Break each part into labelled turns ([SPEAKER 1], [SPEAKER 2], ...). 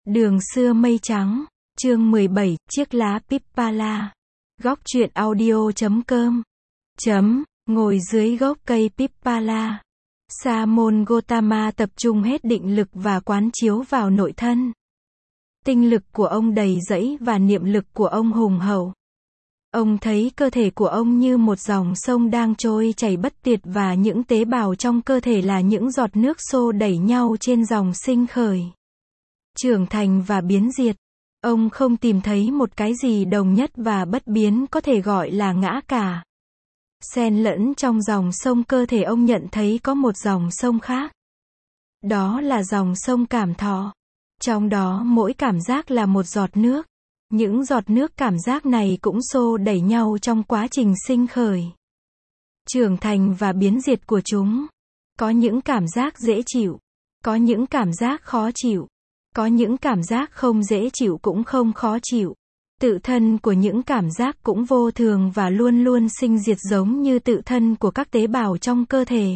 [SPEAKER 1] Đường xưa mây trắng, chương 17, chiếc lá Pippala. Góc truyện audio.com. Ngồi dưới gốc cây Pippala. Sa môn Gotama tập trung hết định lực và quán chiếu vào nội thân. Tinh lực của ông đầy dẫy và niệm lực của ông hùng hậu. Ông thấy cơ thể của ông như một dòng sông đang trôi chảy bất tiệt và những tế bào trong cơ thể là những giọt nước xô đẩy nhau trên dòng sinh khởi, trưởng thành và biến diệt. Ông không tìm thấy một cái gì đồng nhất và bất biến có thể gọi là ngã cả. Xen lẫn trong dòng sông cơ thể ông nhận thấy có một dòng sông khác. Đó là dòng sông cảm thọ. Trong đó mỗi cảm giác là một giọt nước. Những giọt nước cảm giác này cũng xô đẩy nhau trong quá trình sinh khởi, trưởng thành và biến diệt của chúng. Có những cảm giác dễ chịu, có những cảm giác khó chịu, có những cảm giác không dễ chịu cũng không khó chịu. Tự thân của những cảm giác cũng vô thường và luôn luôn sinh diệt giống như tự thân của các tế bào trong cơ thể.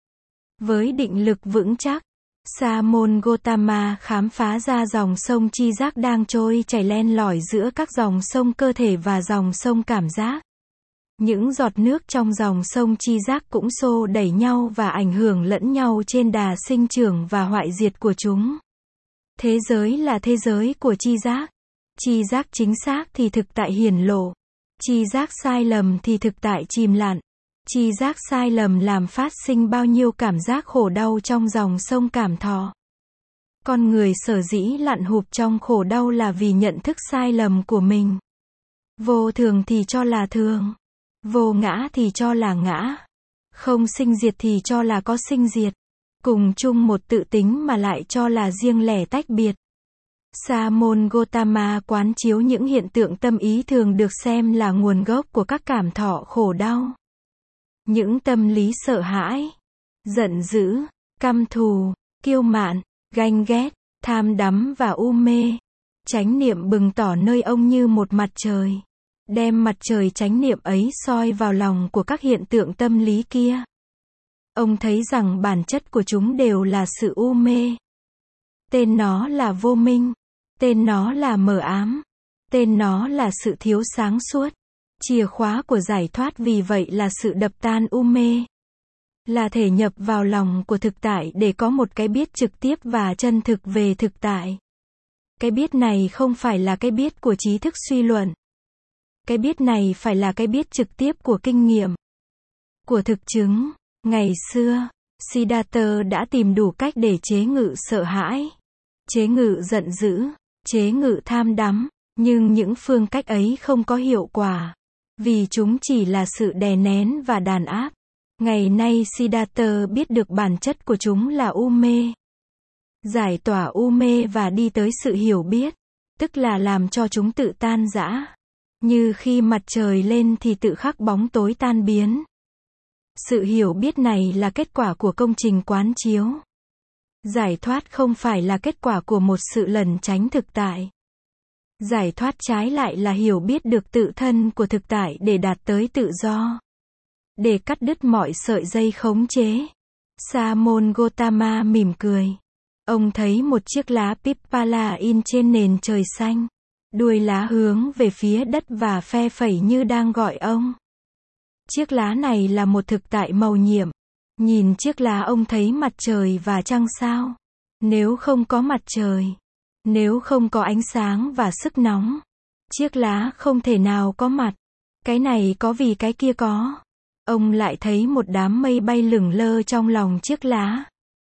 [SPEAKER 1] Với định lực vững chắc, Sa môn Gotama khám phá ra dòng sông tri giác đang trôi chảy len lỏi giữa các dòng sông cơ thể và dòng sông cảm giác. Những giọt nước trong dòng sông tri giác cũng xô đẩy nhau và ảnh hưởng lẫn nhau trên đà sinh trưởng và hoại diệt của chúng. Thế giới là thế giới của tri giác. Tri giác chính xác thì thực tại hiển lộ. Tri giác sai lầm thì thực tại chìm lặn. Tri giác sai lầm làm phát sinh bao nhiêu cảm giác khổ đau trong dòng sông cảm thọ. Con người sở dĩ lặn hụp trong khổ đau là vì nhận thức sai lầm của mình. Vô thường thì cho là thường. Vô ngã thì cho là ngã. Không sinh diệt thì cho là có sinh diệt. Cùng chung một tự tính mà lại cho là riêng lẻ tách biệt. Sa môn Gotama quán chiếu những hiện tượng tâm ý thường được xem là nguồn gốc của các cảm thọ khổ đau. Những tâm lý sợ hãi, giận dữ, căm thù, kiêu mạn, ganh ghét, tham đắm và u mê. Chánh niệm bừng tỏ nơi ông như một mặt trời. Đem mặt trời chánh niệm ấy soi vào lòng của các hiện tượng tâm lý kia. Ông thấy rằng bản chất của chúng đều là sự u mê. Tên nó là vô minh. Tên nó là mờ ám. Tên nó là sự thiếu sáng suốt. Chìa khóa của giải thoát vì vậy là sự đập tan u mê. Là thể nhập vào lòng của thực tại để có một cái biết trực tiếp và chân thực về thực tại. Cái biết này không phải là cái biết của trí thức suy luận. Cái biết này phải là cái biết trực tiếp của kinh nghiệm, của thực chứng. Ngày xưa, Siddhartha đã tìm đủ cách để chế ngự sợ hãi, chế ngự giận dữ, chế ngự tham đắm, nhưng những phương cách ấy không có hiệu quả, vì chúng chỉ là sự đè nén và đàn áp. Ngày nay Siddhartha biết được bản chất của chúng là u mê. Giải tỏa u mê và đi tới sự hiểu biết, tức là làm cho chúng tự tan rã. Như khi mặt trời lên thì tự khắc bóng tối tan biến. Sự hiểu biết này là kết quả của công trình quán chiếu. Giải thoát không phải là kết quả của một sự lẩn tránh thực tại. Giải thoát trái lại là hiểu biết được tự thân của thực tại để đạt tới tự do. Để cắt đứt mọi sợi dây khống chế. Sa môn Gotama mỉm cười. Ông thấy một chiếc lá Pippala in trên nền trời xanh. Đuôi lá hướng về phía đất và phe phẩy như đang gọi ông. Chiếc lá này là một thực tại màu nhiệm. Nhìn chiếc lá ông thấy mặt trời và trăng sao. Nếu không có mặt trời, nếu không có ánh sáng và sức nóng, chiếc lá không thể nào có mặt. Cái này có vì cái kia có. Ông lại thấy một đám mây bay lửng lơ trong lòng chiếc lá.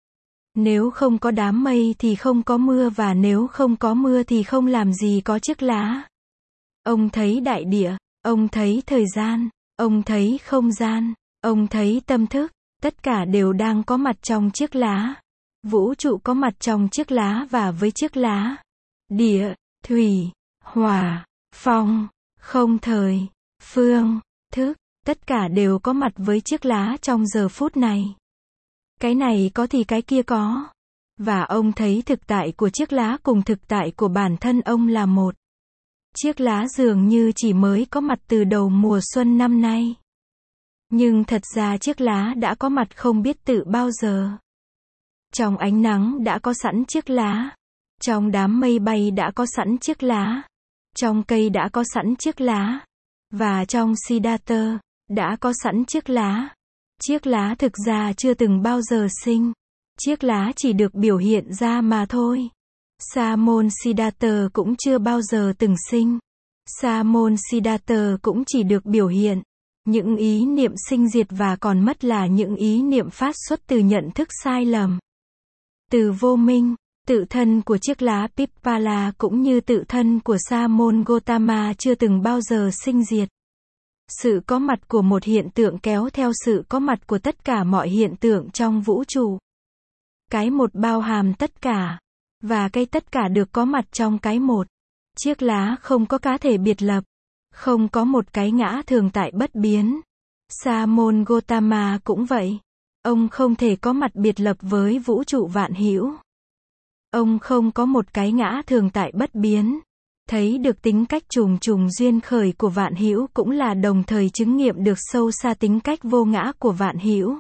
[SPEAKER 1] Nếu không có đám mây thì không có mưa và nếu không có mưa thì không làm gì có chiếc lá. Ông thấy đại địa, ông thấy thời gian, ông thấy không gian, ông thấy tâm thức, tất cả đều đang có mặt trong chiếc lá. Vũ trụ có mặt trong chiếc lá và với chiếc lá. Địa, thủy, hỏa, phong, không thời, phương, thức, tất cả đều có mặt với chiếc lá trong giờ phút này. Cái này có thì cái kia có. Và ông thấy thực tại của chiếc lá cùng thực tại của bản thân ông là một. Chiếc lá dường như chỉ mới có mặt từ đầu mùa xuân năm nay. Nhưng thật ra chiếc lá đã có mặt không biết từ bao giờ. Trong ánh nắng đã có sẵn chiếc lá. Trong đám mây bay đã có sẵn chiếc lá. Trong cây đã có sẵn chiếc lá. Và trong Siddhartha, đã có sẵn chiếc lá. Chiếc lá thực ra chưa từng bao giờ sinh. Chiếc lá chỉ được biểu hiện ra mà thôi. Sa môn Siddhartha cũng chưa bao giờ từng sinh. Sa môn Siddhartha cũng chỉ được biểu hiện. Những ý niệm sinh diệt và còn mất là những ý niệm phát xuất từ nhận thức sai lầm. Từ vô minh, tự thân của chiếc lá Pippala cũng như tự thân của Sa môn Gotama chưa từng bao giờ sinh diệt. Sự có mặt của một hiện tượng kéo theo sự có mặt của tất cả mọi hiện tượng trong vũ trụ. Cái một bao hàm tất cả. Và cái tất cả được có mặt trong cái một. Chiếc lá không có cá thể biệt lập. Không có một cái ngã thường tại bất biến. Sa môn Gotama cũng vậy. Ông không thể có mặt biệt lập với vũ trụ vạn hữu. Ông không có một cái ngã thường tại bất biến. Thấy được tính cách trùng trùng duyên khởi của vạn hữu cũng là đồng thời chứng nghiệm được sâu xa tính cách vô ngã của vạn hữu.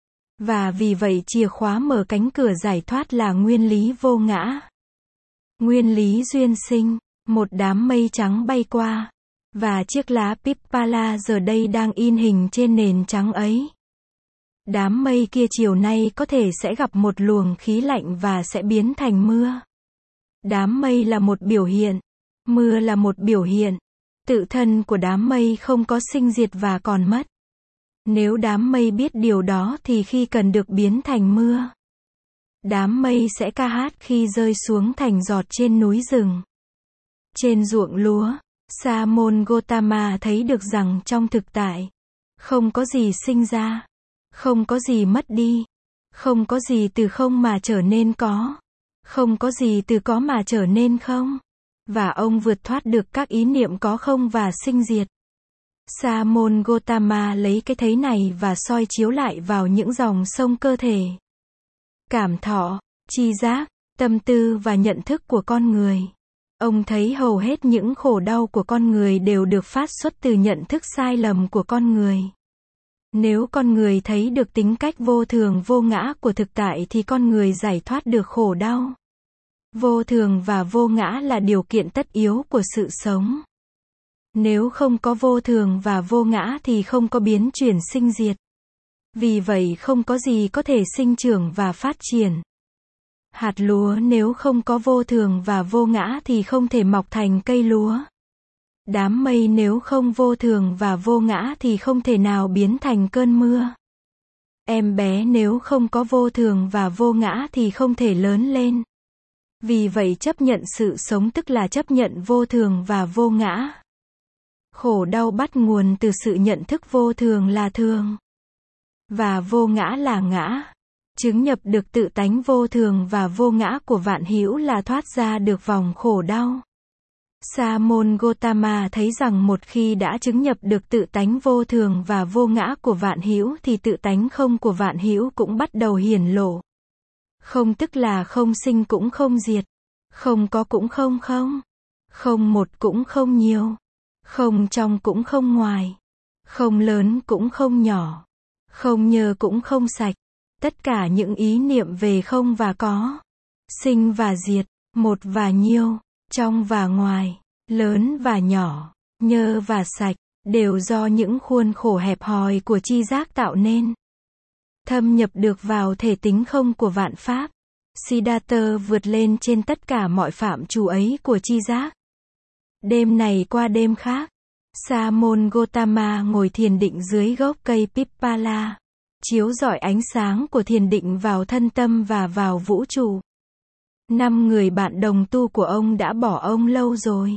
[SPEAKER 1] Và vì vậy chìa khóa mở cánh cửa giải thoát là nguyên lý vô ngã. Nguyên lý duyên sinh, một đám mây trắng bay qua. Và chiếc lá Pippala giờ đây đang in hình trên nền trắng ấy. Đám mây kia chiều nay có thể sẽ gặp một luồng khí lạnh và sẽ biến thành mưa. Đám mây là một biểu hiện. Mưa là một biểu hiện. Tự thân của đám mây không có sinh diệt và còn mất. Nếu đám mây biết điều đó thì khi cần được biến thành mưa. Đám mây sẽ ca hát khi rơi xuống thành giọt trên núi rừng. Trên ruộng lúa, Sa môn Gotama thấy được rằng trong thực tại, không có gì sinh ra, không có gì mất đi, không có gì từ không mà trở nên có, không có gì từ có mà trở nên không. Và ông vượt thoát được các ý niệm có không và sinh diệt. Sa môn Gotama lấy cái thấy này và soi chiếu lại vào những dòng sông cơ thể. Cảm thọ, tri giác, tâm tư và nhận thức của con người. Ông thấy hầu hết những khổ đau của con người đều được phát xuất từ nhận thức sai lầm của con người. Nếu con người thấy được tính cách vô thường vô ngã của thực tại thì con người giải thoát được khổ đau. Vô thường và vô ngã là điều kiện tất yếu của sự sống. Nếu không có vô thường và vô ngã thì không có biến chuyển sinh diệt. Vì vậy không có gì có thể sinh trưởng và phát triển. Hạt lúa nếu không có vô thường và vô ngã thì không thể mọc thành cây lúa. Đám mây nếu không vô thường và vô ngã thì không thể nào biến thành cơn mưa. Em bé nếu không có vô thường và vô ngã thì không thể lớn lên. Vì vậy chấp nhận sự sống tức là chấp nhận vô thường và vô ngã. Khổ đau bắt nguồn từ sự nhận thức vô thường là thường. Và vô ngã là ngã. Chứng nhập được tự tánh vô thường và vô ngã của vạn hữu là thoát ra được vòng khổ đau. Sa môn Gotama thấy rằng một khi đã chứng nhập được tự tánh vô thường và vô ngã của vạn hữu thì tự tánh không của vạn hữu cũng bắt đầu hiển lộ. Không tức là không sinh cũng không diệt. Không có cũng không không. Không một cũng không nhiều. Không trong cũng không ngoài. Không lớn cũng không nhỏ. Không nhơ cũng không sạch. Tất cả những ý niệm về không và có. Sinh và diệt. Một và nhiêu. Trong và ngoài. Lớn và nhỏ. Nhơ và sạch. Đều do những khuôn khổ hẹp hòi của tri giác tạo nên. Thâm nhập được vào thể tính không của vạn pháp. Siddhartha vượt lên trên tất cả mọi phạm trù ấy của tri giác. Đêm này qua đêm khác, Sa môn Gotama ngồi thiền định dưới gốc cây Pippala, chiếu rọi ánh sáng của thiền định vào thân tâm và vào vũ trụ. 5 người bạn đồng tu của ông đã bỏ ông lâu rồi.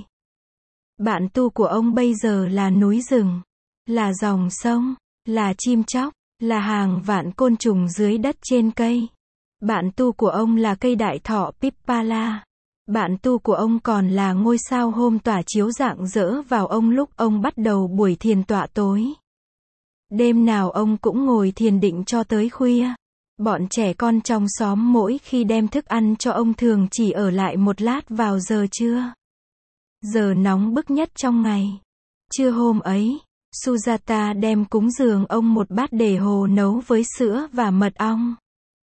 [SPEAKER 1] Bạn tu của ông bây giờ là núi rừng, là dòng sông, là chim chóc, là hàng vạn côn trùng dưới đất trên cây. Bạn tu của ông là cây đại thọ Pippala. Bạn tu của ông còn là ngôi sao hôm tỏa chiếu rạng rỡ vào ông lúc ông bắt đầu buổi thiền tọa tối. Đêm nào ông cũng ngồi thiền định cho tới khuya. Bọn trẻ con trong xóm mỗi khi đem thức ăn cho ông thường chỉ ở lại một lát vào giờ trưa. Giờ nóng bức nhất trong ngày. Trưa hôm ấy, Sujata đem cúng dường ông một bát đề hồ nấu với sữa và mật ong.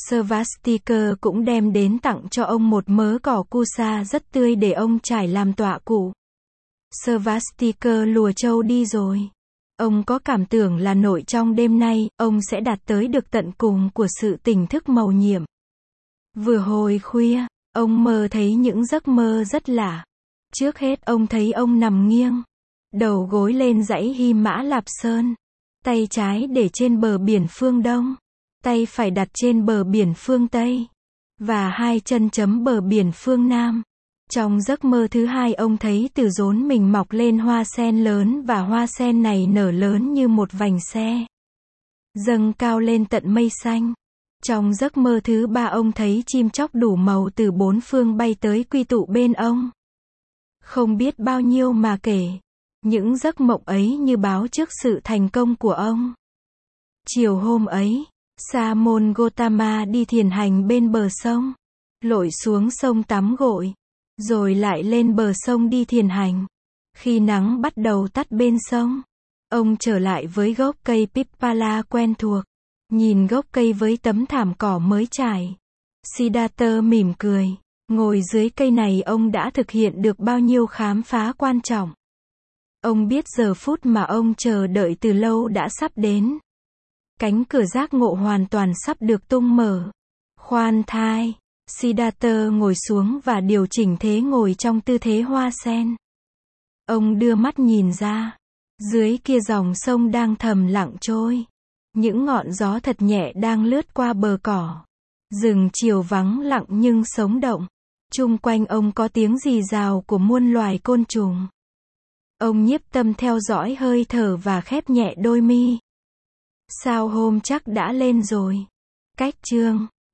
[SPEAKER 1] Svastikar cũng đem đến tặng cho ông một mớ cỏ kusa rất tươi để ông trải làm tọa cụ. Svastikar lùa trâu đi rồi. Ông có cảm tưởng là nội trong đêm nay, ông sẽ đạt tới được tận cùng của sự tỉnh thức mầu nhiệm. Vừa hồi khuya, ông mơ thấy những giấc mơ rất lạ. Trước hết ông thấy ông nằm nghiêng, đầu gối lên dãy Hy Mã Lạp Sơn, tay trái để trên bờ biển phương Đông, tay phải đặt trên bờ biển phương Tây, và hai chân chấm bờ biển phương Nam. Trong giấc mơ thứ hai ông thấy từ rốn mình mọc lên hoa sen lớn và hoa sen này nở lớn như một vành xe, dâng cao lên tận mây xanh. Trong giấc mơ thứ ba ông thấy chim chóc đủ màu từ bốn phương bay tới quy tụ bên ông. Không biết bao nhiêu mà kể. Những giấc mộng ấy như báo trước sự thành công của ông. Chiều hôm ấy, Sa môn Gotama đi thiền hành bên bờ sông, lội xuống sông tắm gội, rồi lại lên bờ sông đi thiền hành. Khi nắng bắt đầu tắt bên sông, ông trở lại với gốc cây Pippala quen thuộc, nhìn gốc cây với tấm thảm cỏ mới trải. Siddhartha mỉm cười, ngồi dưới cây này ông đã thực hiện được bao nhiêu khám phá quan trọng. Ông biết giờ phút mà ông chờ đợi từ lâu đã sắp đến. Cánh cửa giác ngộ hoàn toàn sắp được tung mở. Khoan thai, Siddhartha ngồi xuống và điều chỉnh thế ngồi trong tư thế hoa sen. Ông đưa mắt nhìn ra. Dưới kia dòng sông đang thầm lặng trôi. Những ngọn gió thật nhẹ đang lướt qua bờ cỏ. Rừng chiều vắng lặng nhưng sống động. Chung quanh ông có tiếng rì rào của muôn loài côn trùng. Ông nhiếp tâm theo dõi hơi thở và khép nhẹ đôi mi. Sao hôm chắc đã lên rồi. Cách chương